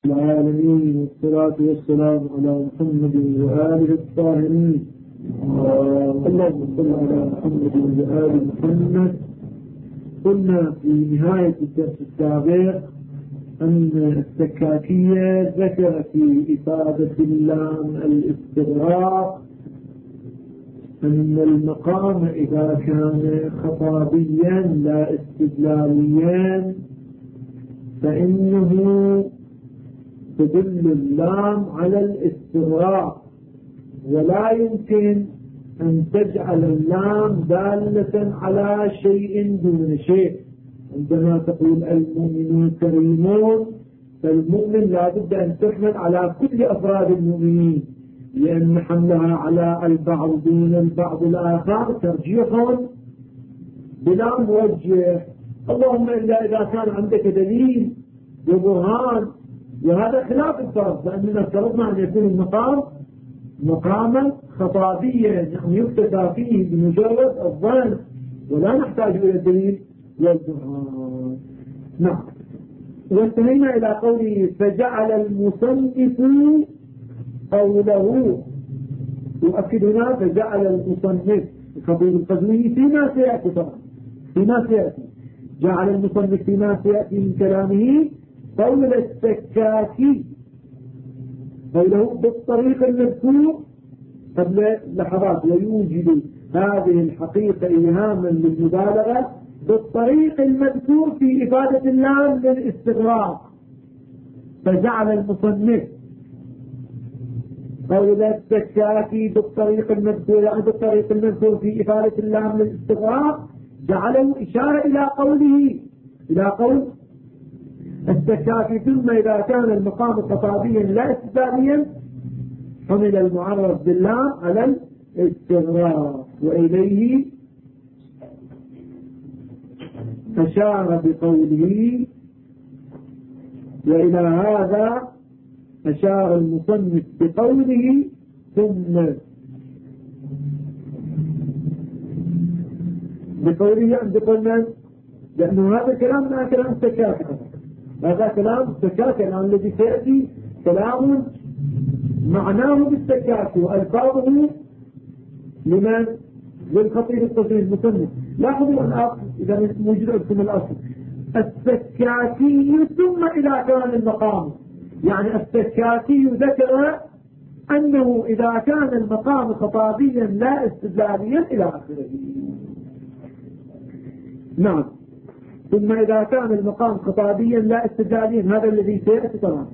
العالمين، والصلاة والسلام على محمد وآله الطاهرين. اللهم صل على محمد وآل محمد. قلنا في نهاية الدرس السابق أن السكاكية ذكر في إفادة اللام الاستغراق أن المقام إذا كان خطابيا لا استدلاليا فإنه تدل اللام على الاستغراق، ولا يمكن أن تجعل اللام دالة على شيء دون شيء. عندما تقول المؤمنون كريمون فالمؤمن لا بد أن تحمل على كل أفراد المؤمنين، لأن حملها على البعض دون البعض الآخر ترجيح بلا موجه. اللهم إلا إذا كان عندك دليل وبرهان، وهذا خلاف الفرض، لأننا افترضنا أن يكون المقام مقاما خطابيا يعني يكتفى فيه بمجرد الظن ولا نحتاج إلى الدليل والبرهان. نعم. وانتهينا إلى قوله فجعل المصنف قوله، يؤكد هنا فجعل المصنف الخطيب القزويني فيما سيأتي طبعا فيما سيأتي، جعل المصنف فيما سيأتي من كلامه قول السكاكي قوله بالطريق المذكور قبل لحظات، ويوجد هذه الحقيقة إيهاما للمبالغة بالطريق المذكور في إفادة اللام للاستغراق. فجعل المصنف قول السكاكي بالطريق المذكور يعني بالطريق المذكور في إفادة اللام للاستغراق، جعله إشارة إلى قول السكاكي. ثم إذا كان المقام خطابيا لا استدلاليا حمل المعرف باللام على الاستغراق، وإليه أشار بقوله، وإلى هذا أشار المصنف بقوله ثم بقوله عند قلنا، لأنه هذا الكلام ما كلام السكاكي، هذا كلام السكاكي الذي سيأتي كلام معناه بالسكاكي وألفاظه لمن؟ للخطيب القزويني المصنف. لاحظوا الأصل إذا موجود عندكم الأصل السكاكي ثم إذا كان المقام، يعني السكاكي ذكر أنه إذا كان المقام خطابيا لا استدلاليا إلى آخره. نعم. ثم إذا كان المقام خطابيا لا استدلاليا، هذا الذي سيأتي طبعا.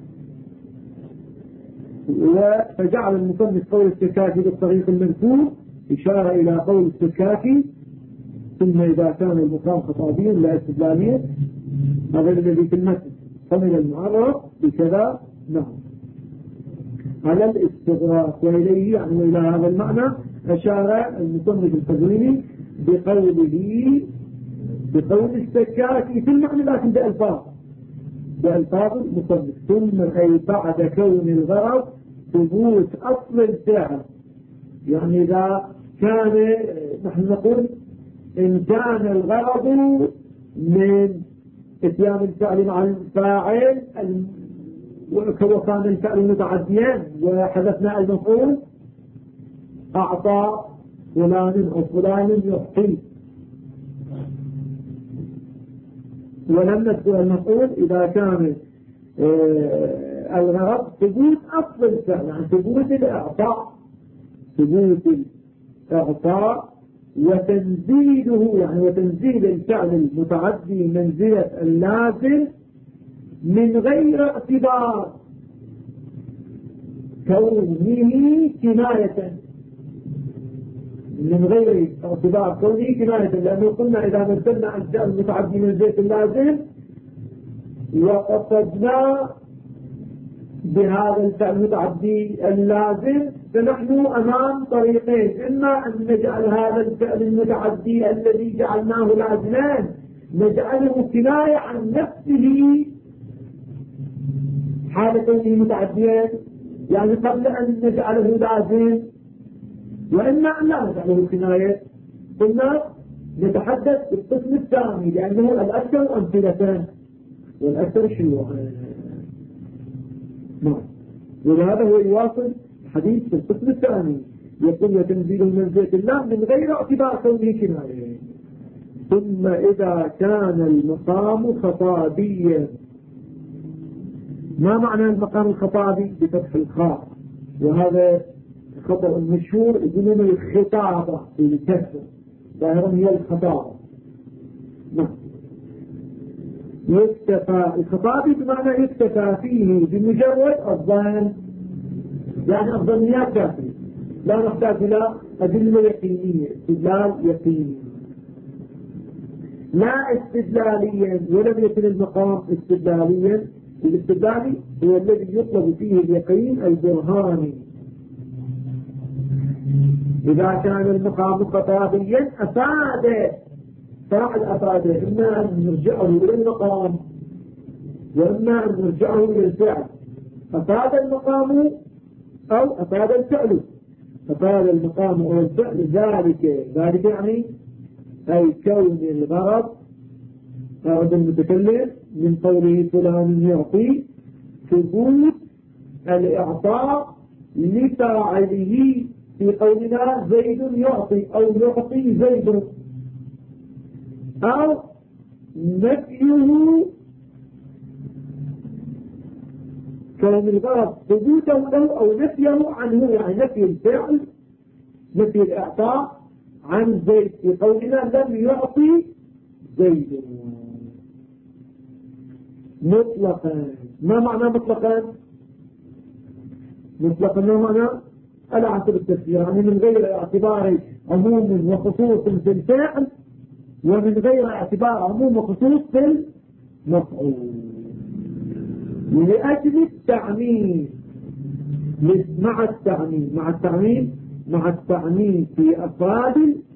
فجعل المصنف قول السكاكي بالطريق المذكور إشارة إلى قول السكاكي ثم إذا كان المقام خطابيا لا استدلاليا، هذا الذي في المتن حمل المعرف بكذا. نعم. على الاستغراق، وإليه يعني إلى هذا المعنى أشار المصنف القزويني بقول السكاكي في المعنى، لكن بألفاظ المصنف. ثم أي بعد كون الغرض ثبوت أصل الفعل، يعني إذا كان نحن نقول إن كان الغرض من اتيان الفعل مع الفاعل وكان الفعل متعديا وحذفنا المفعول أعطى فلان أو فلان يعطي، ولم نذكر المفعول إذا كان الغرض ثبوت أصل الفعل، يعني ثبوت الإعطاء وتنزيله، يعني وتنزيل الفعل المتعدي منزلة اللازم من غير اعتبار كونه كناية، من غير اعتبار كونه كناية، لأنه قلنا إذا نزلنا الفعل المتعدي منزلة اللازم وقصدنا بهذا الفعل المتعدي اللازم فنحن أمام طريقين، إما أن نجعل هذا الفعل المتعدي الذي جعلناه لازما نجعله كناية عن نفسه حال كونه متعديا، يعني قبل أن نجعله لازم، وإما أن لا نجعله كناية. قلنا نتحدث بالقسم الثاني لأنه الأكثر أمثلة والأكثر شيوعا. نعم. ولهذا هو يواصل حديث في القسم الثاني يقول وتنزيل منزلة الله من غير اعتبار كونه كناية. ثم إذا كان المقام خطابيا. ما معنى المقام الخطابي؟ بفتح الخاء، وهذا خطأ مشهور، يقولون الخطابة بالكسر، ظاهرا هي الخطابة. نعم. يكتفى الخطابي بمعنى يكتفى فيه بمجرد الظن، يعني الظنيات كافية، لا نحتاج إلى أدلة يقينية، استدلال يقيني لا استدلاليا. ولم يكن المقام استدلاليا. الاستدلالي هو الذي يطلب فيه اليقين البرهاني. إذا كان المقام خطابيا أفاد فاعل أفاد، إما أن نرجعه إلى المقام وإما أن نرجعه إلى الفعل. أفاد المقام أو أفاد الفعل. أفاد المقام أو الفعل ذلك يعني أي كون الغرض غرض المتكلم من قوله فلان يعطي ثبوت الإعطاء لفاعله في قولنا زيد يعطي أو يعطي زيد، أو نفيه كون الغرض ثبوته له أو نفيه عنه، يعني نفي الفعل نفي الإعطاء عن زيد في قولنا لم يعطي زيد مطلقا. ما معنى مطلقا؟ مطلقا ما معنى؟ على حسب التفسير، يعني من غير اعتبار عموم وخصوص في الفعل، ومن غير اعتبار عموم وخصوص في المفعول، لأجل التعميم. مع التعميم في أفراد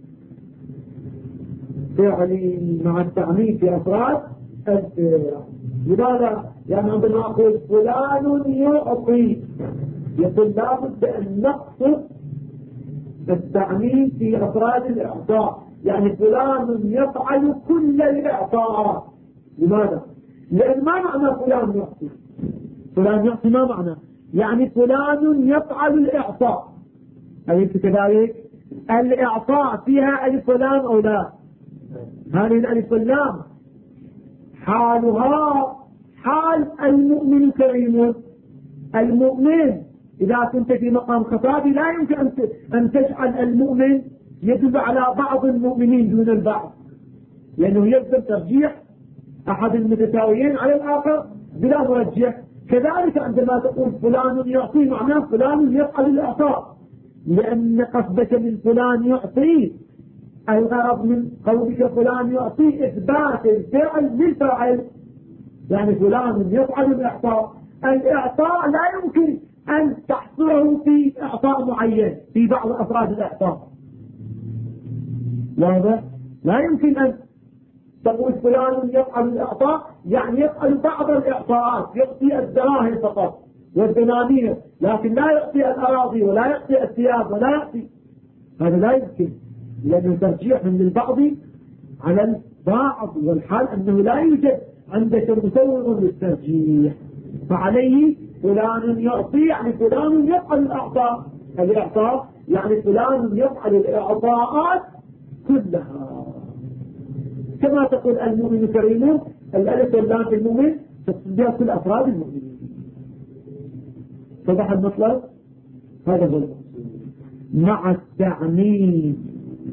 فعل، مع التعميم في أفراد الفعل. لماذا؟ يعني عندما أقول فلان يعطي، يقول لا بد أن نقصد التعميم في أفراد الإعطاء، يعني فلان يفعل كل الإعطاء. لماذا؟ لأن ما معنى فلان يعطي؟ فلان يعطي ما معنى؟ يعني فلان يفعل الإعطاء. أليس كذلك؟ الإعطاء فيها ألف ولام أو لا؟ هذه الألف واللام حالها حال المؤمن الكريم. المؤمن إذا كنت في مقام خطابي لا يمكن أن تجعل المؤمن يدل على بعض المؤمنين دون البعض، لأنه يلزم ترجيح أحد المتساويين على الآخر بلا مرجح. كذلك عندما تقول فلان يعطي معناه فلان يفعل الإعطاء، لأن قصدك من فلان يعطي الغرض من قولك فلان يعطي إثبات الفعل للفاعل، يعني فلان يفعل الإعطاء. الإعطاء لا يمكن أن تحصره في إعطاء معين في بعض أفراد الإعطاء. واضح؟ لا يمكن أن تقول فلان يفعل الإعطاء يعني يفعل بعض الإعطاءات، يعطي الدراهم فقط والدنانير، لكن لا يعطي الأراضي ولا يعطي الثياب ولا يعطي. هذا لا يمكن، لأنه ترجيح من البعض على البعض، والحال أنه لا يوجد عندك مسوغ للترجيح. فعليه فلان يعطي يعني فلان يفعل الإعطاء يعني فلان يفعل الإعطاءات كلها. كما تقول المؤمن كريم، الألف واللام في المؤمن تقصد بها كل أفراد المؤمنين. صدح المطلب؟ هذا هو المقصود. مع التعميم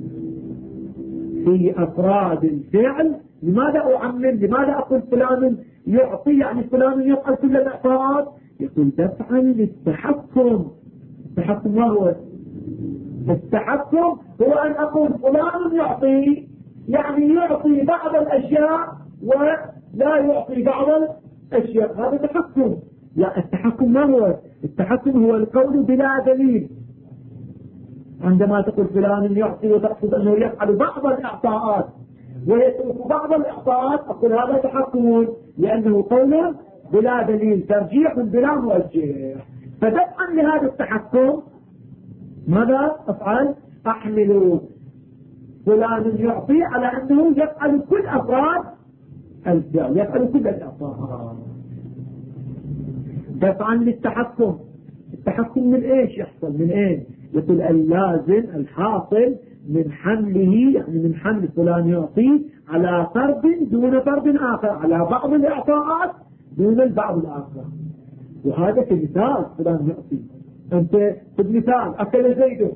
في أفراد الفعل. لماذا أعمم؟ لماذا أقول فلان يعطي يعني فلان يفعل كل الإعطاءات؟ يقول تفعل للتحكم. التحكم ما هو؟ التحكم هو أن أقول فلان يعطي يعني يعطي بعض الأشياء ولا يعطي بعض الأشياء، هذا تحكم. لا، التحكم ما هو؟ التحكم هو القول بلا دليل. عندما تقول فلان يعطي وتقصد أنه يفعل بعض الإعطاءات ويترك بعض الإعطاءات، أقول هذا تحكم، لأنه قول بلا دليل، ترجيح بلا مرجح. فدفعا لهذا التحكم ماذا أفعل؟ أحمل فلان يعطي على أنه يفعل كل أفراد الفعل، يفعل كل الإعطاءات. دفعا للتحكم. التحكم من ايش يحصل؟ من اين؟ يقول اللازم الحاصل من حمله، يعني من حمل فلان يعطي على فرد دون فرد آخر، على بعض الإعطاءات دون البعض الآخر. وهذا كمثال فلان يعطي. أنت في المثال أكل زيد،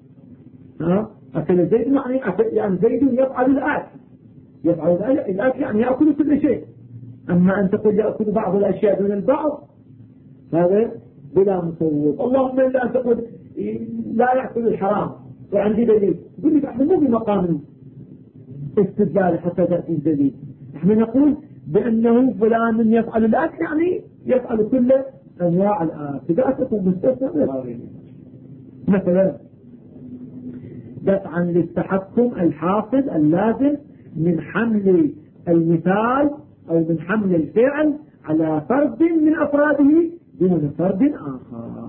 أكل زيد يعني زيد يفعل الآكل، يفعل الآكل يعني يأكل كل شيء. أما أن تقول يأكل بعض الأشياء دون البعض هذا بلا مصور. اللهم إلا أن تقول لا يأكل الحرام وعندي دليل، يقول لك احنا مو بمقام استدلال حتى تأتي دليل. احنا نقول بأنه فلان يفعل الأكل يعني يفعل كل أنواع الأكل، لا تكون مستثنى. مثلا دفعا للتحكم الحاصل اللازم من حمل المثال أو من حمل الفعل على فرد من أفراده دون فرد آخر.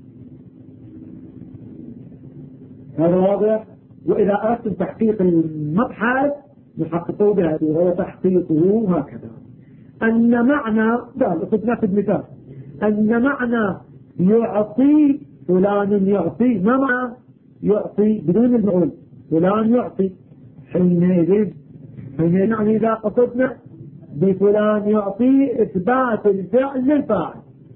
هذا واضح. وإذا أردتم تحقيق المبحث نحققه بهذه، وهو تحقيقه هكذا أن معنى ناخذ مثال أن معنى يعطي فلان يعطي، ما معنى يعطي بدون المعول؟ فلان يعطي حينئذ يعني إذا قصدنا بفلان يعطي إثبات الفعل للفاعل،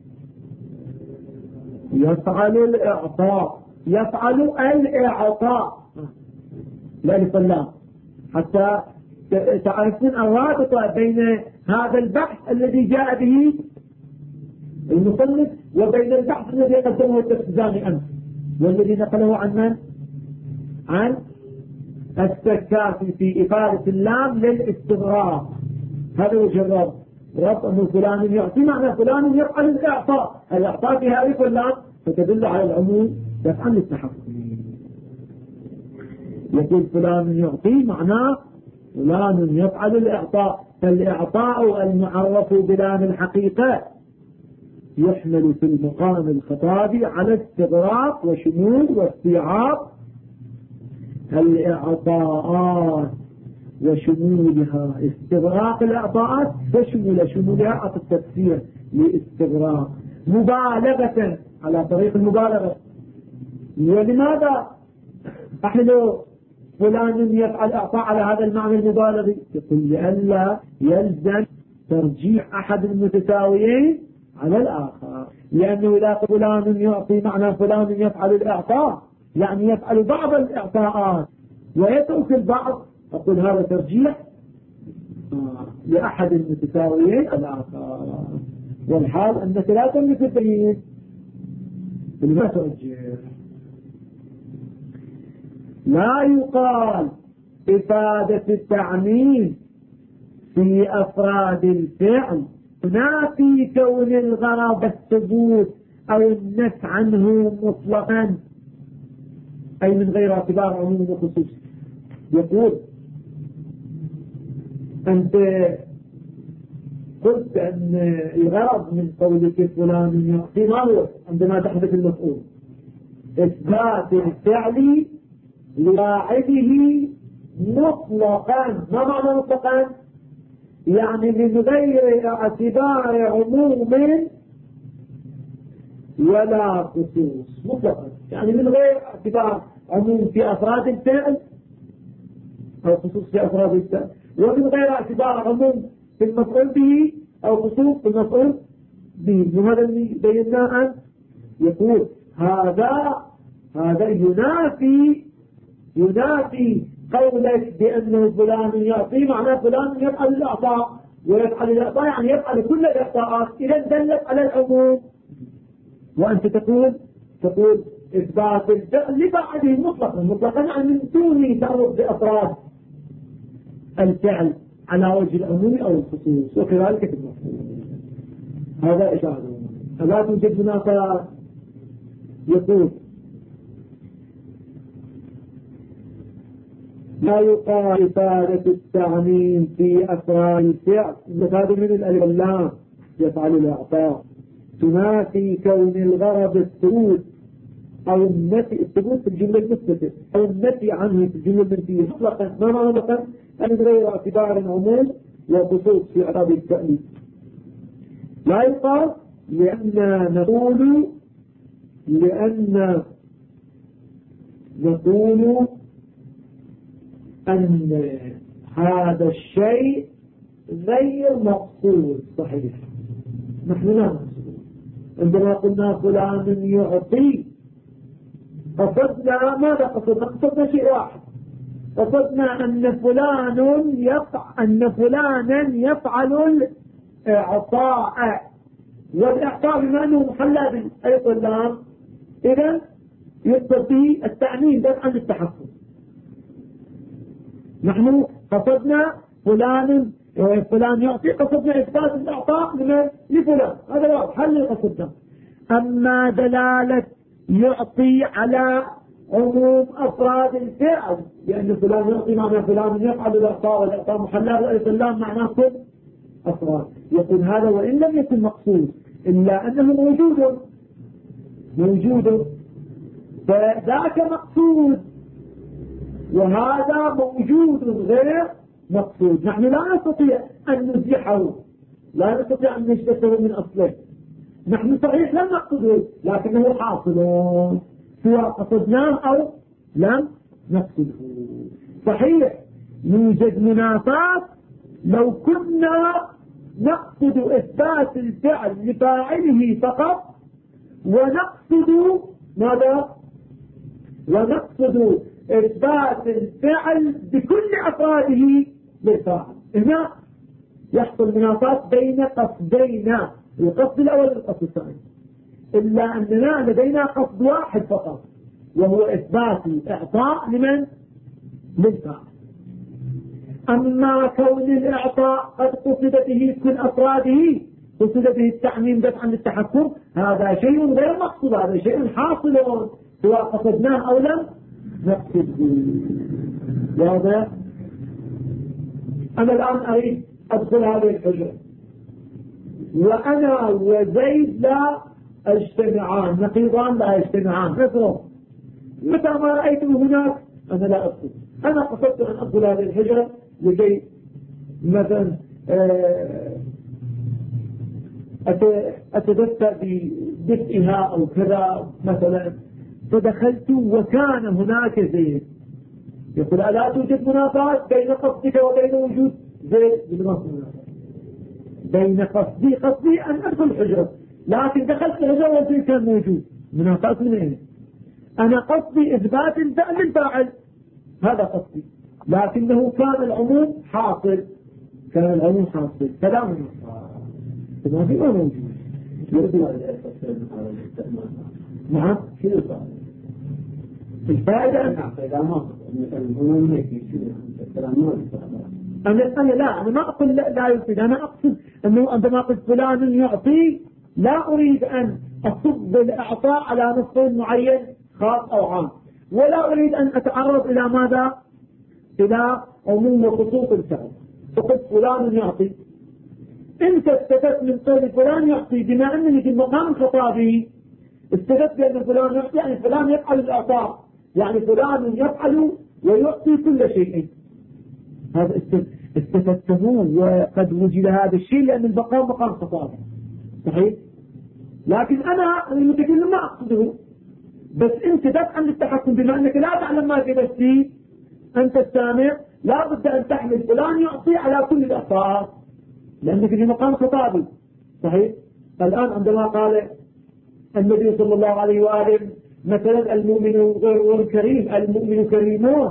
يفعل الإعطاء، يفعل الإعطاء لا لفلان، حتى تعرفون الرابطة بين هذا البحث الذي جاء به المصنف وبين البحث الذي قدمه التفزاني أمس، والذي نقله عن من؟ عن السكاتي في إفادة اللام للاستغراق. هذا وجه الرب، رب أنه فلان يعطي معنى فلان يفعل الإعطاء، الإعطاء في هذه اللام فتدل على العموم دفعا للتحقق. يقول فلان يعطي معناه فلان يفعل الإعطاء، فالإعطاء المعرف بلام الحقيقة يحمل في المقام الخطابي على استغراق وشمول واستيعاب الإعطاءات وشمولها، استغراق الإعطاءات وشمولها في التفسير لاستغراق مبالغة على طريق المبالغة. ولماذا أحلو فلان يفعل إعطاء على هذا المعنى المبالغي؟ يقول لئلا يلزم ترجيح أحد المتساويين على الآخر، لأنه إذا فلان يعطي معنى فلان يفعل الإعطاء يعني يفعل بعض الإعطاءات ويترك البعض، أقول هذا ترجيح لأحد المتساويين الآخر، والحال أنك لا تملك الدليل لما ترجح. لا يقال إفادة التعميم في أفراد الفعل نافي كون الغرض الثبوت أو النفي عنه مطلقا، أي من غير اعتبار عموم وخصوص. يقول أنت قلت أن الغرض من قولك فلان يعطي ما هو عندما تحدث المفعول؟ إثبات الفعل لفاعله مطلقا. ما معنى مطلقا؟ يعني من غير اعتبار عموم ولا خصوص، مطلقا يعني من غير اعتبار عموم في أفراد الفعل أو خصوص في أفراد الفعل، ومن غير اعتبار عموم في المفعول به أو خصوص في المفعول به. وهذا اللي بيناه. يقول هذا ينافي قولك بأنه فلان يعطي معناه فلان يفعل الإعطاء، ويفعل الإعطاء يعني يفعل كل الإعطاءات، إذا دلت على العموم. وأنت تقول إثبات الفعل لبعضه مطلقا يعني من دون تعرض بأفراد الفعل على وجه العموم أو الخصوص، وكذلك في المفعول. هذا إشارة. ألا توجد مناقضة؟ يقول لا يقال إفادة التعميم في أفراد الفعل هذا من الألف واللام يفعل الإعطاء تنافي كون الغرض الثبوت أو النفي، الثبوت في الجملة المثبتة أو النفي عنه في الجملة المنفية مطلقا. ما معنى مطلقا؟ أن غير اعتبار عموم وخصوص في إعراب التأليف. لا يقال لأن نقول أن هذا الشيء غير مقصود. صحيح، نحن لا نقصد. عندما قلنا فلان يعطي قصدنا ماذا قصدنا؟ قصدنا شيء واحد، قصدنا أن فلانا يفعل الإعطاء، والإعطاء بما أنه محلى بالأي طلاب إذن يقتضي التعميم بدءا عن التحكم. نحن قصدنا فلان يعطي، قصدنا إثبات الإعطاء لفلان، هذا واضح، هل قصدنا. أما دلالة يعطي على عموم أفراد الفعل، لأن فلان يعطي معنى فلان يفعل الإعطاء، والإعطاء محلى بالأي طلاب معناه كل أفراد. يقول هذا وإن لم يكن مقصود إلا أنه موجود فذاك مقصود، وهذا موجود غير مقصود. نحن لا نستطيع أن نزيحه، لا نستطيع أن نجلسه من أصله. نحن صحيح لم نقصده، لكنه حاصل سواء قصدناه أو لم نقصده. صحيح يوجد منافات لو كنا نقصد إثبات الفعل لفاعله فقط، ونقصد ماذا؟ ونقصد إثبات الفعل بكل أفراده للفاعل. هنا يحصل منافات بين قصدينا، القصد الأول والقصد الثاني، إلا أننا لدينا قصد واحد فقط، وهو إثبات الإعطاء للفاعل. أما كون الإعطاء قد قصد به كل أفراده، قصد به التعميم دفعا للتحكم، هذا شيء غير مقصود، هذا شيء حاصل سواء قصدناه أو لم نقصده. واضح؟ أنا الآن أريد أدخل هذه الحجرة، وأنا وزيد لا اجتمعان، نقيضان لا يجتمعان. مثلا متى ما رأيته هناك أنا لا أدخل. أنا قصدت أن أدخل هذه الحجرة لكي مثلا أتدفع بدفئها أو كذا مثلا، فدخلت وكان هناك زيد. يقول ألا توجد منافات بين قصدك وبين وجود زيد؟ بين قصدي أن أدخل الحجرة، لكن دخلت الحجرة وزيد كان موجود. منافات من أين؟ أنا قصدي إثبات الفعل للفاعل، هذا قصدي، لكنه كان العموم حاصل، فلا منافات، ما في موجود. نعم، الفائدة أنا ما أقول لا يفيد، أنا أقصد أنه عندما أقول فلان يعطي لا أريد أن أصب الإعطاء على نص معين خاص أو عام، ولا أريد أن أتعرض إلى ماذا؟ إلى عموم وخصوص الفعل. فقلت فلان يعطي، انت استفدت من قول فلان يعطي بما أنني في المقام الخطابي استفدت بأن فلان يعطي، يعني فلان يفعل الإعطاء، يعني فلان يفعل ويعطي كل شيء. هذا استفدته، وقد وجد هذا الشيء لأن المقام مقام خطابي صحيح، لكن أنا المتكلم ما أقصده، بس انت دفعا للتحكم بما أنك لا تعلم ما في نفسي، أنت السامع لا بد أن تحمل فلان يعطي على كل الأفراد لأنك في مقام خطابي صحيح. الآن عندما قال النبي صلى الله عليه وآله مثلا المؤمن غير كريم، المؤمن كريمون،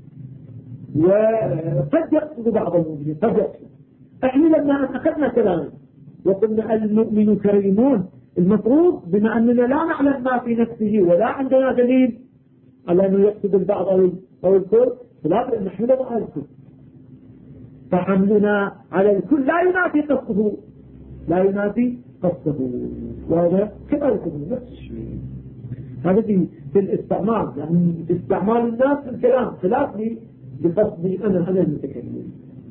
وقد يقصد بعض المؤمنين، قد يقصد. احنا لما أخذنا كلام وقلنا المؤمن كريمون، المفروض بما أننا لا نعلم ما في نفسه ولا عندنا دليل على أنه يقصد البعض أو الكل، فلا بد أن نحمل على الكل. فحملنا على الكل لا ينافي قصده، وهذا كذلك نفس الشيء. هذا في الاستعمال، يعني في استعمال الناس في الكلام، خلاف لي بقصدي أنا المتكلم.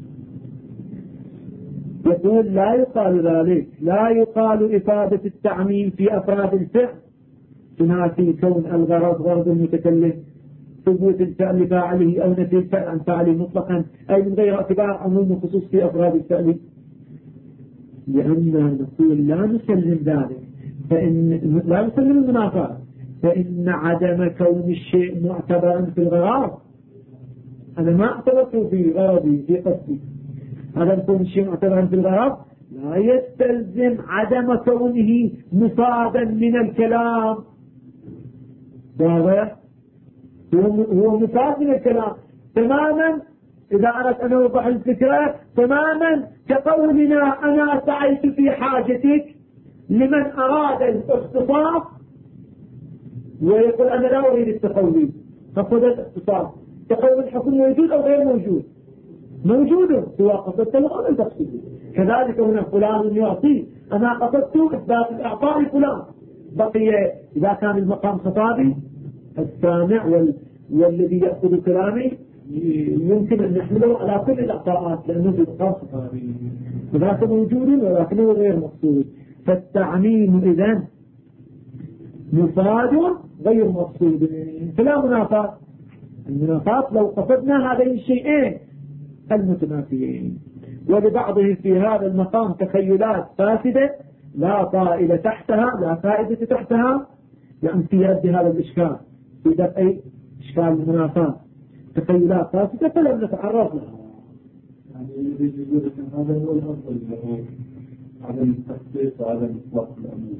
يقول لا يقال ذلك، لا يقال إفادة التعميم في أفراد الفعل تنافي كون الغرض غرض المتكلم، ثبوت الفعل لفاعله أو نفي الفعل عن فاعله مطلقا، أي من غير اعتبار عموم وخصوص في أفراد الفعل. لأننا نقول لا نسلم ذلك، فإن لا نسلم المنافاة، فإن عدم كون الشيء معتبرا في الغرض، أنا ما اعتبرت في غرضي في قصدي، عدم كون الشيء معتبرا في الغرض لا يستلزم عدم كونه مفادا من الكلام. واضح؟ هو مفاد من الكلام تماما. إذا أردت أن أوضح الفكرة تماما كقولنا أنا سعيت في حاجتك لمن أراد الاختصاص ويقول أنا لا أريد التقوي، فقد الاختصاص تقوي الحكم موجود أو غير موجود؟ موجود، سواء قصدت له أو لم تقصده. كذلك هنا فلان يعطي، أنا قصدت إثبات الإعطاء لفلان. بقي إذا كان المقام خطابي السامع والذي يأخذ كلامي يمكن أن نحمله على كل الأعطاءات لأنه في مقام خطابي، وذاك موجود ولكنه غير مقصود. فالتعميم إذن مفاد غير مقصود، فلا منافاة. المنافاة لو قصدنا هذين الشيئين المتنافيين. ولبعضهم في هذا المقام تخيلات فاسدة لا طائل تحتها، لا فائدة تحتها، يعني في رد هذا الإشكال، في دفع إشكال المنافاة، تخيلات فاسدة فلم نتعرض لها. يعني يقول هذا هو الأفضل، عدم التخصيص وعدم إطلاق الأمور.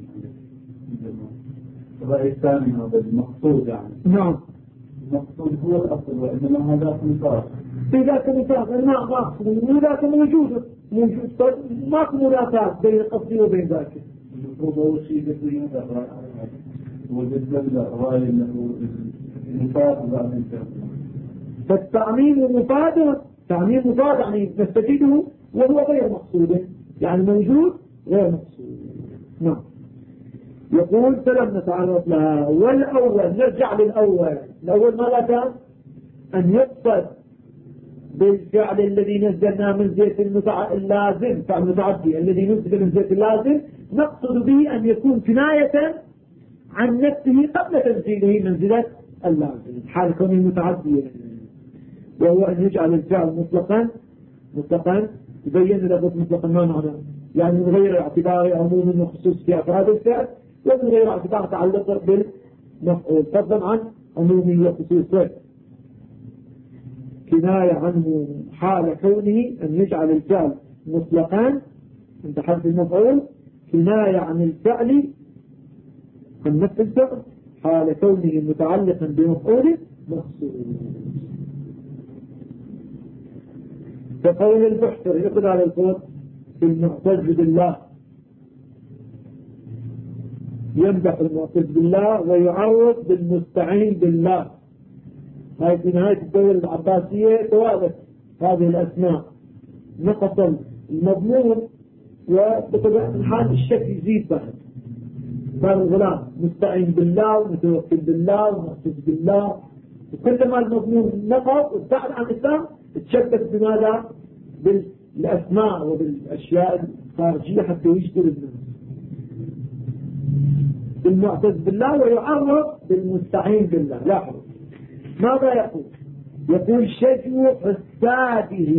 الرأي الثاني هذا المقصود، يعني نعم المقصود هو الأفضل، وإنما هذا مثال. في ذاك المثال ما أقصد وذاك موجود ماكو منافاة بين قصدي وبين ذاك. المفروض أول شيء يقول هذا الرأي وبالنسبة للرأي أنه مفاد بعد الجهة. فالتعميم مفاد، تعميم مفاد يعني نستفيده وهو غير مقصود، يعني موجود غير مقصود. نعم. يقول فلم نتعرض لها. والأول نرجع للأول. الأول ماذا كان؟ أن يقصد بالفعل الذي نزلنا من زيت اللازم، فعل متعدي الذي نزل من زيت اللازم، نقصد به أن يكون كناية عن نفسه قبل تنزيله منزلة اللازم حال كونه متعديا، وهو أن يجعل الفعل مطلقا يبين لفظ مطلقا ما معنى، يعني من غير اعتبار عموم وخصوص في أفراد الفعل، ومن غير اعتبار تعلق بالمفعول، فضلا عن عمومه وخصوصه. كناية عنه حال كونه أن يجعل الفعل مطلقا عند حرف المفعول، كناية عن الفعل عن نفس الفعل حال كونه متعلقا بمفعول مخصوص. فقول البحثر يقول على القول في المعتز بالله، يمدح المعتز بالله ويعرض بالمستعين بالله. هاي في نهاية الدولة العباسية توالت هذه الأسماء، نقص المضمون وبطبيعة الحال الشك يزيد بعد. صار الغلام مستعين بالله ومتوكل بالله ومعتز بالله، وكلما المضمون نقص وابتعد عن الإسلام تشبث بماذا؟ بالأسماء وبالأشياء الخارجية حتى يجدر الناس. المعتز بالله ويعرض بالمستعين بالله. لاحظوا ماذا يقول؟ يقول شجو حساده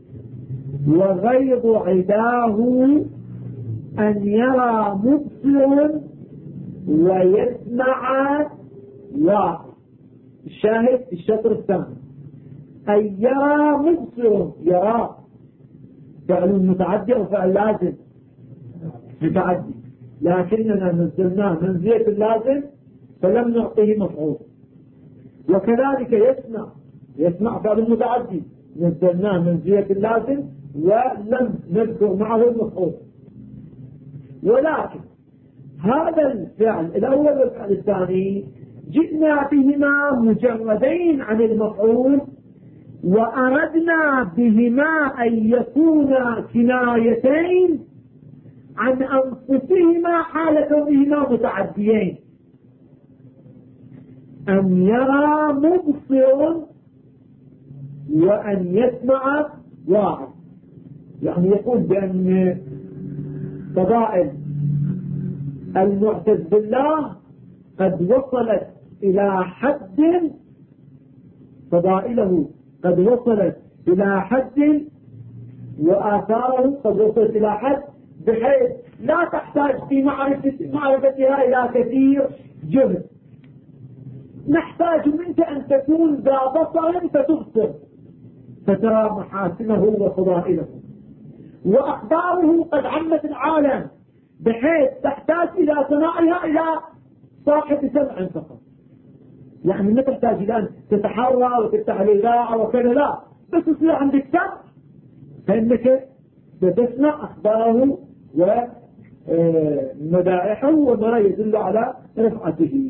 وغيظ عداه أن يرى مبصر ويسمع واعي. الشاهد الشطر الثاني أن يرى مبصر، يرى فعل متعدي وفعل لازم متعدي، لكننا نزلناه منزلة اللازم فلم نعطيه مفعول. وكذلك يسمع فعل متعدي نزلناه منزلة اللازم ولم نذكر معه المفعول. ولكن هذا الفعل الأول والفعل الثاني جئنا بهما مجردين عن المفعول، وأردنا بهما أن يكونا كنايتين عن أنفسهما حال كونهما متعديين. أن يرى مبصر وأن يسمع واعي، يعني يقول بأن فضائل المعتز بالله قد وصلت إلى حد، فضائله قد وصلت إلى حد وآثاره قد وصلت إلى حد بحيث لا تحتاج في معرفتها إلى كثير جهد. نحتاج منك أن تكون ذا بصر فتبصر فترى محاسنه وفضائله، وأخباره قد عمت العالم بحيث تحتاج إلى سماعها إلى صاحب سمع فقط. يعني ما تحتاج إلى أن تتحرى وتفتح الإذاعة وكذا، لا، بس يصير عندك سمع فإنك ستسمع أخباره ومدائحه وما يدل على رفعته.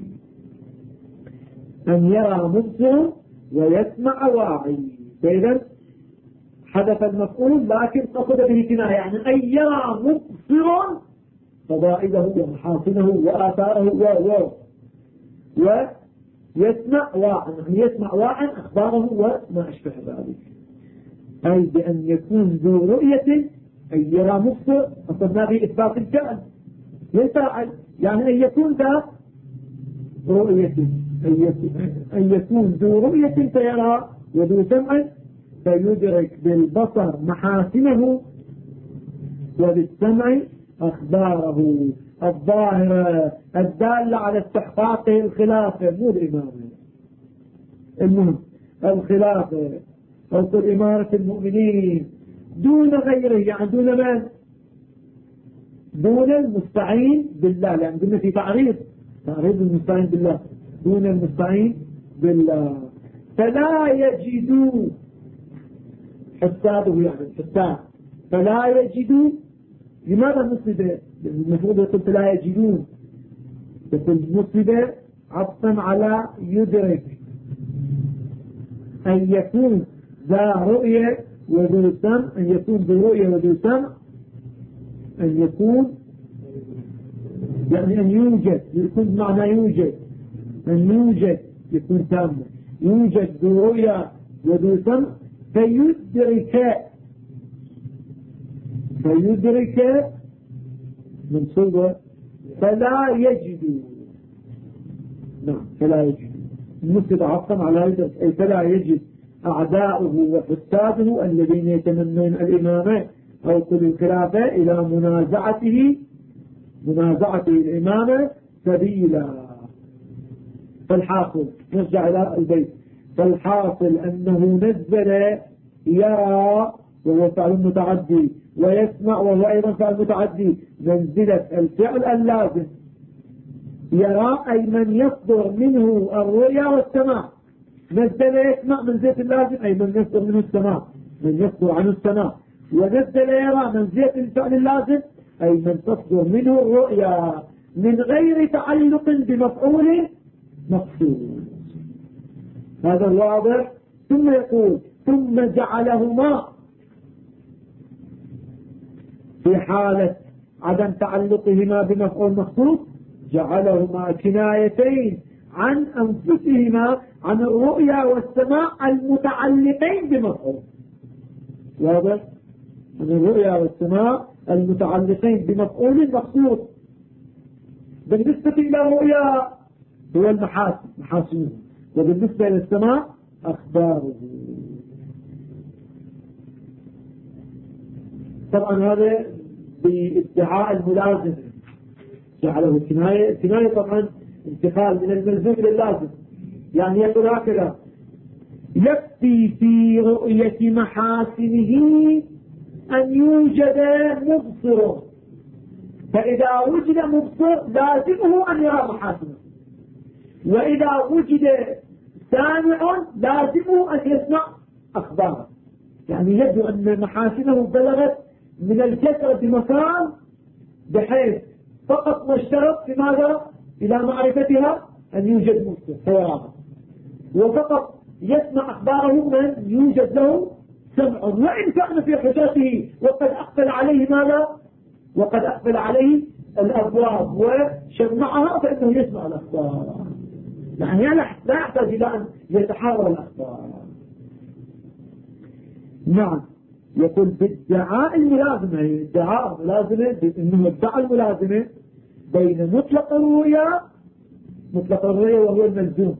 أن يرى مبصر ويسمع واعي. فإذا حدث المفعول لكن قصد به كناية، يعني أن يرى مبصر فضائله ومحاسنه وآثاره ويسمع واعي، يعني يسمع واعي أخباره وما أشبه ذلك. أي بأن يكون ذو رؤية، أن يرى مبصر قصدنا به إثبات الفعل للفاعل، يعني أن يكون ذا رؤية، أن يكون ذو رؤية فيرى وذو سمع فيدرك بالبصر محاسنه وبالسمع أخباره الظاهرة الدالة على استحقاقه الخلافة، مو الإمامة. المهم الخلافة أو كل إمارة المؤمنين دون غيره، يعني دون من؟ دون المستعين بالله، لأن قلنا في تعريض المستعين بالله، دون المستعين بالله. فلا يجدوا حسابه، يعني الحساب فلا يجدوا. لماذا المصيبة؟ المفروض يقول فلا يجدون، يقول المصيبة عطفا على يدرك، أن يكون ذا رؤية وذو سمع، أن يكون ذو رؤية وذو سمع، أن يكون يعني أن يوجد، يكون معنى يوجد، أن يوجد يكون تام، يوجد ذو رؤية وذو سمع فيدرك منصوبة فلا يجد. نعم فلا يجد، المسجد عطا على يدرك، أي فلا يجد أعداؤه وحسابه الذين يتمنون الإمامة أو كل الخلافة إلى منازعته الإمامة سبيلا. فالحاصل نرجع إلى البيت، فالحاصل أنه نزل يرى وهو فعل متعدي، ويسمع وهو أيضا فعل متعدي، منزلة الفعل اللازم. يرى أي من يصدر منه الرؤيا والسماع، نزل يسمع منزلة اللازم أي من يصدر منه السماع، من يصدر عنه السماع. ونزل يرى منزلة الفعل اللازم أي من تصدر منه الرؤيا من غير تعلق بمفعول مقصود. هذا واضح. ثم يقول ثم جعلهما في حالة عدم تعلقهما بمفعول مقصود، جعلهما كنايتين عن أنفسهما عن الرؤيا والسماع المتعلقين بمفعول. واضح؟ عن الرؤيا والسماع المتعلقين بمفعول مقصود. بالنسبة إلى الرؤيا هو محاسنه، وبالنسبة للسماع أخباره. طبعا هذا بادعاء الملازم جعله الكناية طبعا انتقال من الملزوم إلى اللازم. يعني يقول هكذا: يكفي في رؤية محاسنه أن يوجد مبصر، فإذا وجد مبصر لازمه أن يرى محاسنه، وإذا وجد سامع لازمه أن يسمع أخباره. يعني يبدو أن محاسنه بلغت من الكثرة بمكان بحيث فقط ما اشترط في ماذا إلى معرفتها أن يوجد مبصر فيراها، وفقط يسمع أخباره من يوجد له سمع، وإن كان في حجاته وقد أقبل عليه ماذا، وقد أقبل عليه الأبواب وشمعها فإنه يسمع الأخبار. يعني لا يحتاج إلى أن يتحرر الأخبار. نعم. يقول بادعاء الملازمة، ادعاء الملازمة إنه ادعى الملازمة بين مطلق الرؤيا وهو الملزوم،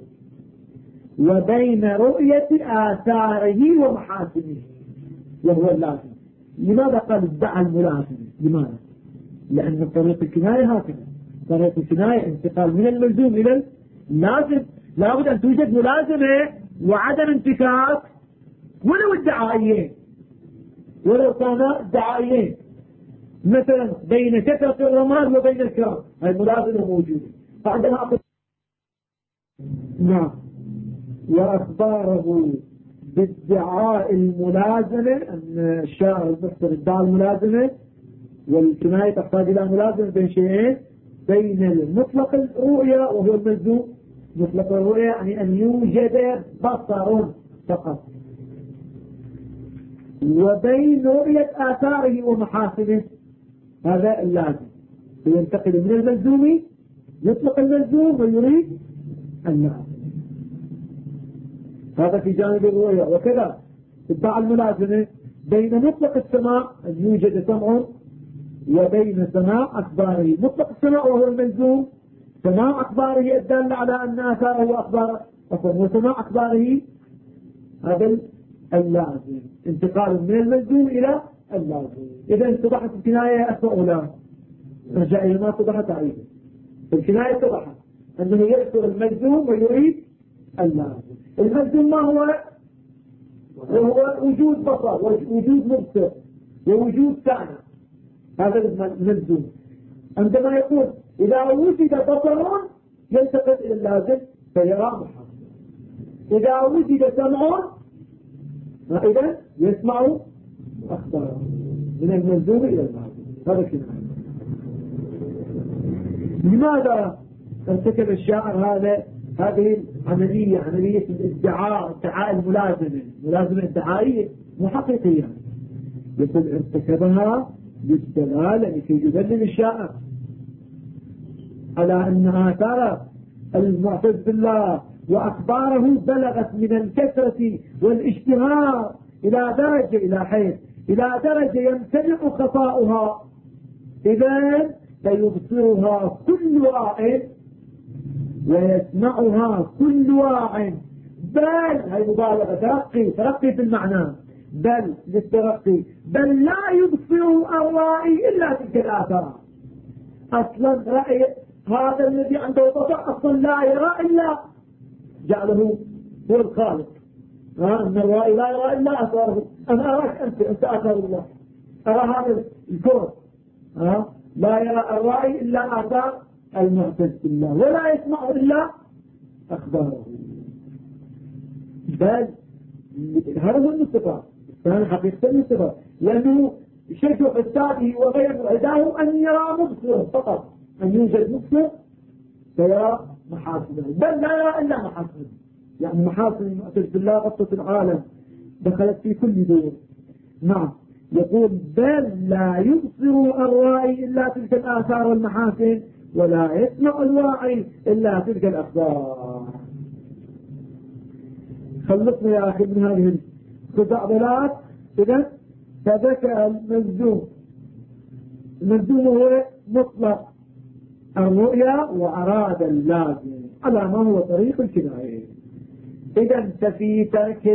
وبين رؤية آثاره ومحاسنه وهو اللازم. لماذا قال ادعى الملازمة؟ لماذا؟ لأن طريق الكناية هكذا، طريق الكناية انتقال من الملزوم إلى اللازم، لابد أن توجد ملازمة وعدم انتكاك ولو ادعائيين، ولو كان ادعائيين، مثلا بين كثرة الرمال وبين الكرام، هاي ملازمة موجودة. فعندما أقول نعم وأخباره بادعاء الملازمة، أن الشاعر المختصر ادعى الملازمة، والكناية تحتاج إلى ملازمة بين شيئين، بين المطلق الرؤية وهو الملزوم. مطلق الرؤية يعني أن يوجد بصر فقط، وبين رؤية آثاره ومحاسنه، هذا اللازم. وينتقل من الملزوم يطلق الملزوم ويريد اللازم. هذا في جانب الرؤية. وكذا ادعى الملازمة بين مطلق السماع أن يوجد سمع، وبين سماع أخباره. مطلق السماع وهو الملزوم، سماع أخباره الدال على أن آثاره وأخباره، وسماع أخباره هذا اللازم. انتقال من الملزوم إلى اللازم. إذا اتضحت الكناية أسوأ، رجع إلى ما اتضحت عليه. الكناية اتضحت أنه يذكر الملزوم ويريد اللازم. الملزوم ما هو؟ وهو وجود بصر ووجود مبصر ووجود سمع، هذا الملزوم. عندما يقول إذا وجد بصر ينتقل إلى اللازم فيرى محاسن، إذا وجد سمع إذا يسمع أخباره، من الملزوم إلى اللازم. هذا كناية. لماذا ارتكب الشاعر هذه العملية، عملية الادعاء، ادعاء الملازمة، ملازمة ادعائية مو حقيقية؟ يقول ارتكبها بالدلالة لكي يدلل الشاعر على أن آثار المعتز بالله وأخباره بلغت من الكثرة والاشتهار إلى درجة، إلى درجة يمتنع خطاؤها. إذن فيبصرها كل واع ويسمعها كل واع، بل هي مبالغة، ترقي في المعنى، بل للترقي، بل لا يبصر الرائي إلا تلك الآثار. أصلا رأي هذا الذي عنده بصر أصلا لا يرى إلا جعله هو الخالق. أن الرائي لا يرى إلا أثاره. أنا أراك أنت أثار الله، أرى هذا الكون. لا يرى الرائي إلا آثار المعتز بالله، ولا يسمع إلا أخباره. بل هذا هو المستفاد، هذا حقيقة المستفاد، لأنه شرك حسابه وغير عداه أن يرى مبصر فقط، أن يوجد مبصر فيرى محاسنه، بل لا يرى إلا محاسنه. يعني محاسن المعتز بالله غطت العالم، دخلت في كل دور. نعم. يقول بل لا يبصر الرائي إلا تلك الآثار والمحاسن، ولا يسمع الواعي إلا تلك الأخبار. خلصنا يا أخي من هذه الخزعبلات. إذن فذكر الملزوم هو مطلق الرؤيا وأراد اللازم على ما هو طريق الكناية. إذن ففي ترك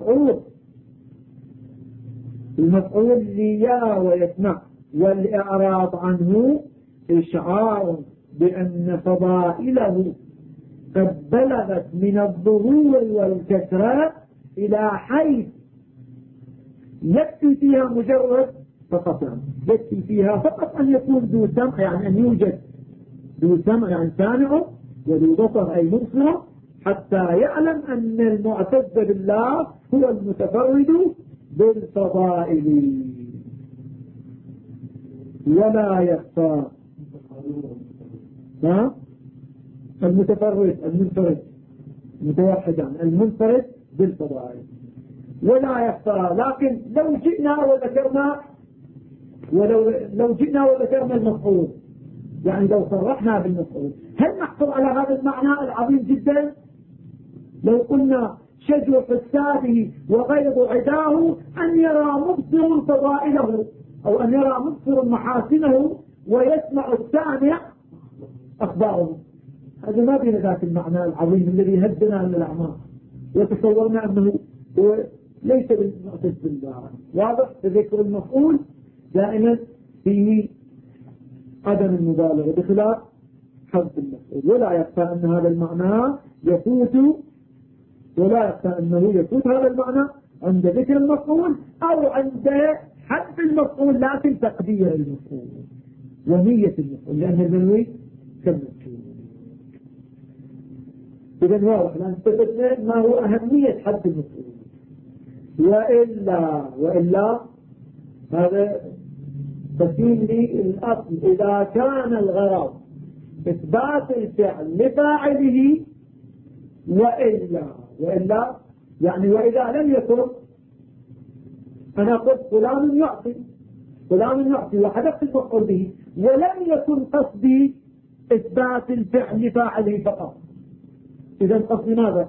المفعول ليا ويسمع والإعراض عنه إشعار بأن فضائله قد بلغت من الظهور والكثرة إلى حيث يكفي فيها مجرد فقط، يكفي فيها فقط أن يكون ذو سمع، يعني أن يوجد ذو سمع يعني سامع، وذو بصر أي مبصر، حتى يعلم أن المعتز بالله هو المتفرد بالفضائل. ولا يخفى المنفرد متوحد يعني المنفرد بالفضائل. ولا يخفى، لكن لو جئنا وذكرنا المفعول، يعني لو صرحنا بالمفعول، هل نحصل على هذا المعنى العظيم جدا؟ لو قلنا شجر حسابه وغيظ عداه أن يرى مبصر فضائله، أو أن يرى مبصر محاسنه ويسمع السامع أخباره، هذا ما بين ذاك المعنى العظيم الذي هدنا من الأعماق وتصورنا أنه هو ليس بالمعتد بالله. واضح؟ ذكر المفعول دائما فيه عدم المبالغة بخلاف حذف المفعول. ولا يخفى أن هذا المعنى يفوت، ولا يخفى أنه يفوت هذا المعنى عند ذكر المفعول أو عند حذف المفعول، لكن تقدير المفعول ونية المفعول، لأن المنوي كالمفعول. إذن واضح الآن استفدنا ما هو أهمية حذف المفعول. وإلا هذا تسين لي الأصل إذا كان الغرض إثبات الفعل لفاعله وإلا يعني وإذا لم يكن، أنا قلت فلان يعطي وحدثت المفعول به ولم يكن قصدي إثبات الفعل لفاعله فقط. إذا قصدي ماذا؟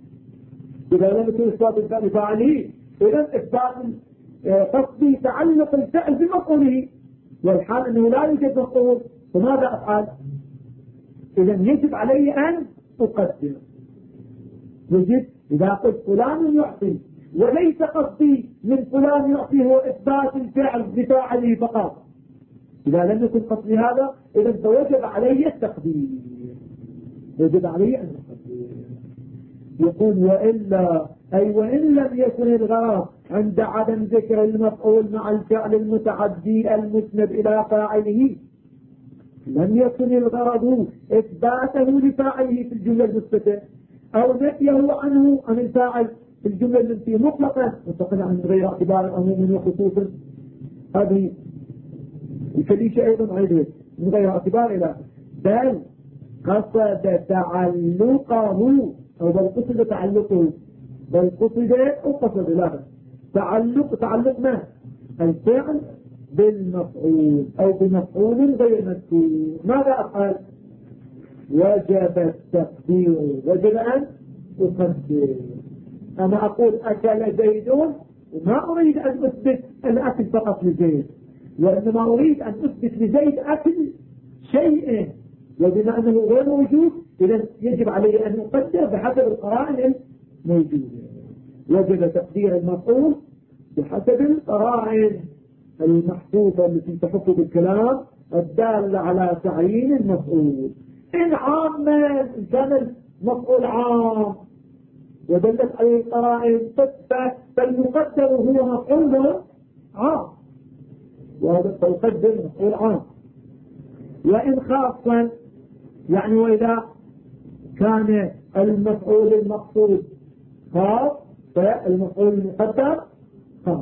إذا لم يكن إثبات الفعل لفاعله إذا إثبات قصدي تعلق الفعل بمفعوله، والحال أنه لا يوجد مفعول، فماذا أفعل؟ إذا يجب علي أن أقدر. يجب إذا قلت فلان يعطي وليس قصدي من فلان يعطي هو إثبات الفعل بفاعله فقط، إذا لم يكن قصدي هذا إذا فوجب علي التقدير، يجب علي أن أقدر. يقول وإلا أي وإن لم يكن الغرض عند عدم ذكر المفعول مع الفعل المتعدي المسند إلى فاعله، لم يكن الغرض إثباته لفاعله في الجملة المثبتة أو نفيه عنه عن الفاعل في الجملة المنفية مطلقا عن غير اعتبار عموم وخصوص. هذه الكليشة أيضا عيدها من غير اعتبار إلى بل قصد تعلقه أو بل قصد تعلقه، بل قصد أو قصد لا تعلق ما الفعل بالمفعول أو بمفعول غير مذكور. ماذا أفعل؟ وجب التقدير، وجب أن أقدر. أنا أقول أكل زيد وما أريد أن أثبت الأكل فقط لزيد، وإنما أريد أن أثبت لزيد أكل شيء، وبما أنه غير موجود إذا يجب علي أن أقدر بحسب القرائن الموجودة. وجب تقدير المفعول بحسب القرائن المحفوظة التي تحط بالكلام الدالة على تعيين المفعول. إن عاما إن كان المفعول عام ودلت عليه القرائن تثبت فالمقدر هو مفعول عام، وهذا فيقدر مفعول عام. وإن خاصا يعني وإذا كان المفعول المقصود خاص فالمفعول المقدر خاص.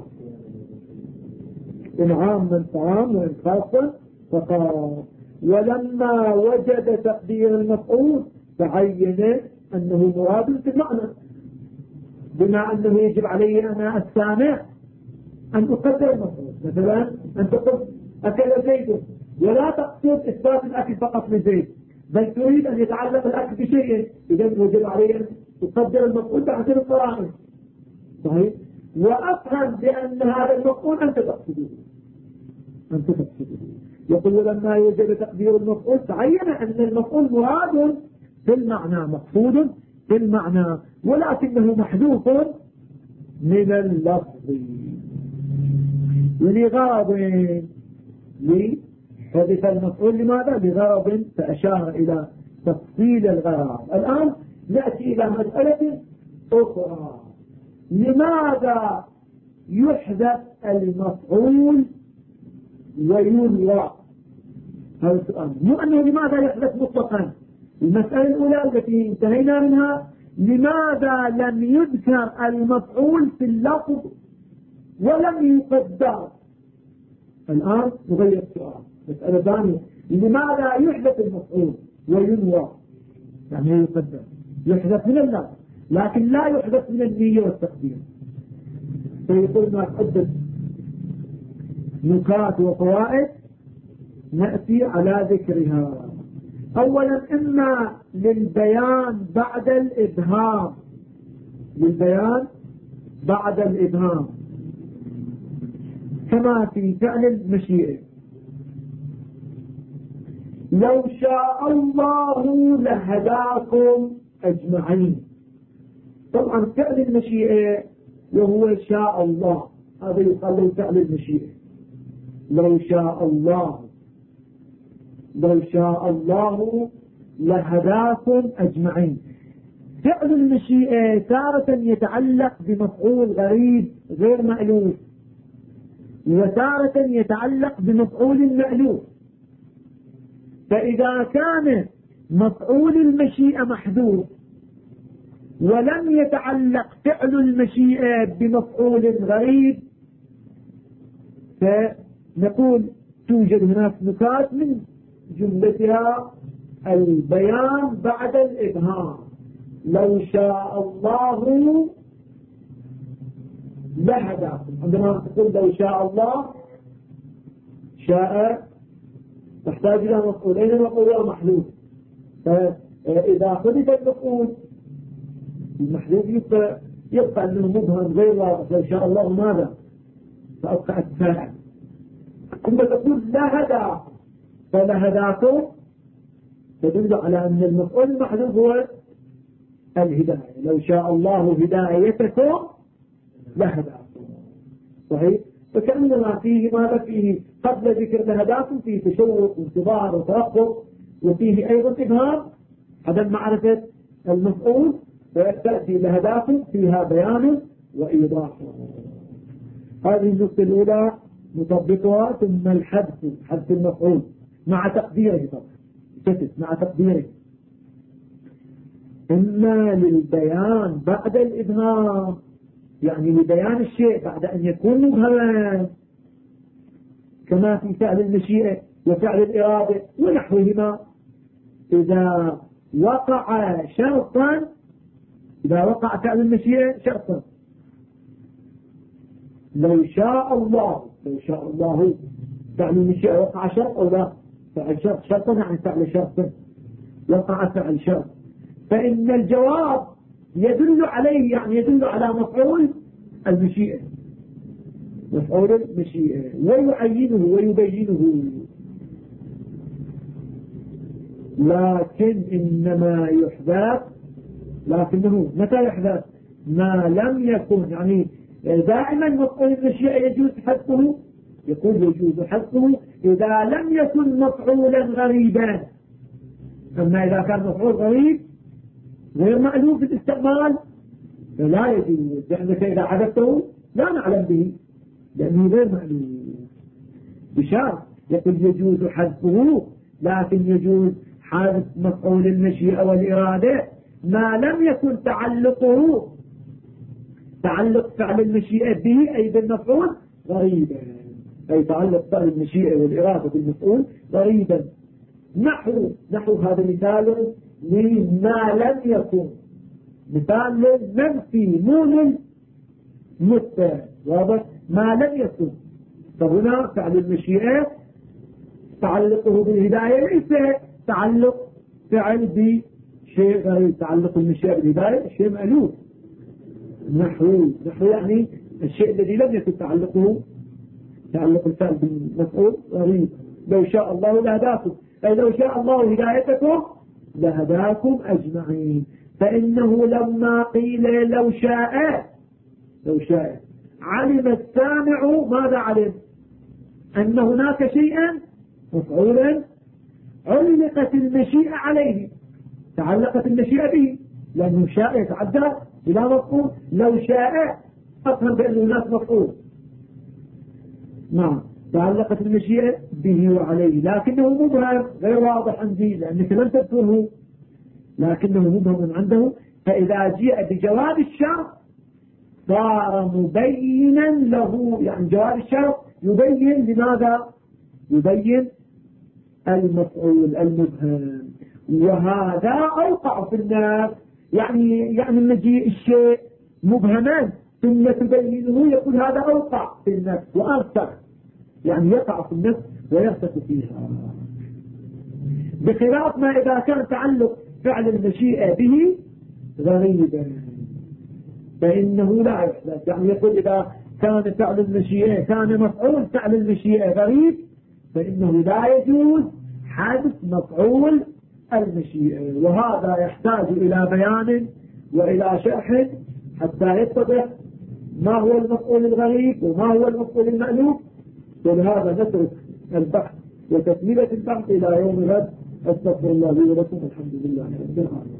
إن عاما فعام وإن خاصا فخاص. ولما وجد تقدير المفعول تعين أنه مراد في المعنى، بما أنه يجب علي أنا السامع أن أقدر المفعول. مثلا أن تقول أكل زيد ولا تقصد إثبات الأكل فقط لزيد، بل تريد أن يتعلق الأكل بشيء، إذا وجب علي أن أقدر المفعول بحسب القرائن. صحيح؟ وأفهم بأن هذا المفعول أنت تقصده. يقول لما يوجد تقدير المفعول تعين أن المفعول مراد في المعنى، مقصود في المعنى، ولكنه محذوف من اللفظ لغرض. لحذف المفعول لماذا؟ لغرض، فأشار إلى تفصيل الغرض. الآن نأتي إلى مسألة أخرى. لماذا يحذف المفعول وينوى؟ هذا السؤال. مو أنه لماذا يحدث مطلقا. المسألة الأولى التي انتهينا منها لماذا لم يذكر المفعول في اللفظ ولم يقدر. الآن نغير السؤال. مسألة ثانية، لماذا يحدث المفعول وينوى؟ يعني يقدر، يحدث من اللفظ لكن لا يحدث من النية والتقدير. فيقول ما تحدث نكات وفوائد نأتي على ذكرها. أولا إما للبيان بعد الإبهام، للبيان بعد الإبهام كما في فعل المشيئة. لو شاء الله لهداكم أجمعين. طبعا فعل المشيئة وهو شاء الله، هذا يقال له فعل المشيئة. لو شاء الله، لو شاء الله لهداكم أجمعين. فعل المشيئة تارة يتعلق بمفعول غريب غير مألوف، وتارة يتعلق بمفعول مألوف. فإذا كان مفعول المشيئة محذوف ولم يتعلق فعل المشيئة بمفعول غريب، فنقول توجد هناك نكات من جملتها البيان بعد الإبهام. لو شاء الله لهداكم، عندما تقول لو شاء الله، شاء تحتاج إلى مفعولين، المفعول محذوف. فإذا حدث المفعول المحذوف يبقى أنه مبهم غير واضح. لو شاء الله ماذا؟ فأبقى الفاعل. ثم تقول لهداكم، فلهداكم تدل على أن المفعول المحذوف هو الهداية. لو شاء الله هدايتكم لهداكم. صحيح؟ فكأنما فيه ماذا؟ فيه قبل ذكر لهداكم فيه تشوق وانتظار وترقب، وفيه أيضا إبهام عدم معرفة المفعول، وتأتي لهداكم فيها بيان وإيضاح. هذه النقطة الأولى نطبقها. ثم الحذف، حذف المفعول مع تقديره طبعا، مع تقديره إما للبيان بعد الإبهام، يعني لبيان الشيء بعد أن يكون مبهما، كما في فعل المشيئة وفعل الإرادة ونحوهما. إذا وقع شرطا، إذا وقع فعل المشيئة شرطا، لو شاء الله، لو شاء الله فعل المشيئة وقع شرط أو لا؟ فعل شرط شرطا عن فعل شرط، وقع فعل شرط، فإن الجواب يدل عليه، يعني يدل على مفعول المشيئة، مفعول المشيئة، ويعينه ويبينه. لكن إنما يحذف، لكنه متى يحذف؟ ما لم يكن، يعني دائما مفعول المشيئة يجوز حذفه، يقول يجوز حذفه إذا لم يكن مفعولا غريبا. أما إذا كان مفعول غريب غير مألوف الاستعمال فلا يجوز، لأنك إذا حذفته لا نعلم به لأنه غير مألوف. بشرط يقول يجوز حذفه، لكن يجوز حذف مفعول المشيئة والإرادة ما لم يكن تعلق فعل المشيئة به أي بالمفعول غريبا، أي تعلق فعل المشيئة والإرادة بالمفعول غريبا. نحو هذا مثال لما لم يكن، مثال للمنفي مو للمثبت، واضح؟ ما لم يكن. فهنا فعل المشيئة تعلقه بالهداية ليس تعلق فعل بشيء غير، تعلق المشيئة بالهداية شيء مألوف. نحو يعني الشيء الذي لم يكن تعلق الفعل بالمفعول غريب. لو شاء الله لهداكم، أي لو شاء الله هدايتكم لهداكم أجمعين. فإنه لما قيل لو شاء علم السامع ماذا علم؟ أن هناك شيئا مفعولا علقت المشيئة عليه، تعلقت المشيئة به، لأنه شاء يتعدى إلى مفعول. لو شاء أفهم بأن هناك مفعول، نعم، تعلقت المشيئة به وعليه، لكنه مبهم غير واضح عندي لأنك لم تذكره، لكنه مبهم عنده. فإذا جاء بجواب الشرط صار مبينا له، يعني جواب الشرط يبين لماذا؟ يبين المفعول المبهم. وهذا أوقع في الناس، يعني مجيء الشيء مبهما ثم تبينه، يقول هذا أوقع في النفس وأرسخ، يعني يقع في النفس ويرسخ فيها، بخلاف ما إذا كان تعلق فعل المشيئة به غريبا فإنه لا يحدث. يعني يقول إذا كان فعل المشيئة، كان مفعول فعل المشيئة غريب، فإنه لا يجوز حذف مفعول المشيئة. وهذا يحتاج إلى بيان وإلى شرح حتى يتضح ما هو المفعول الغريب وما هو المفعول المألوف. ولهذا نترك البحث وتكملة البحث إلى يوم غد. أستغفر الله لي ولكم. الحمد لله رب العالمين.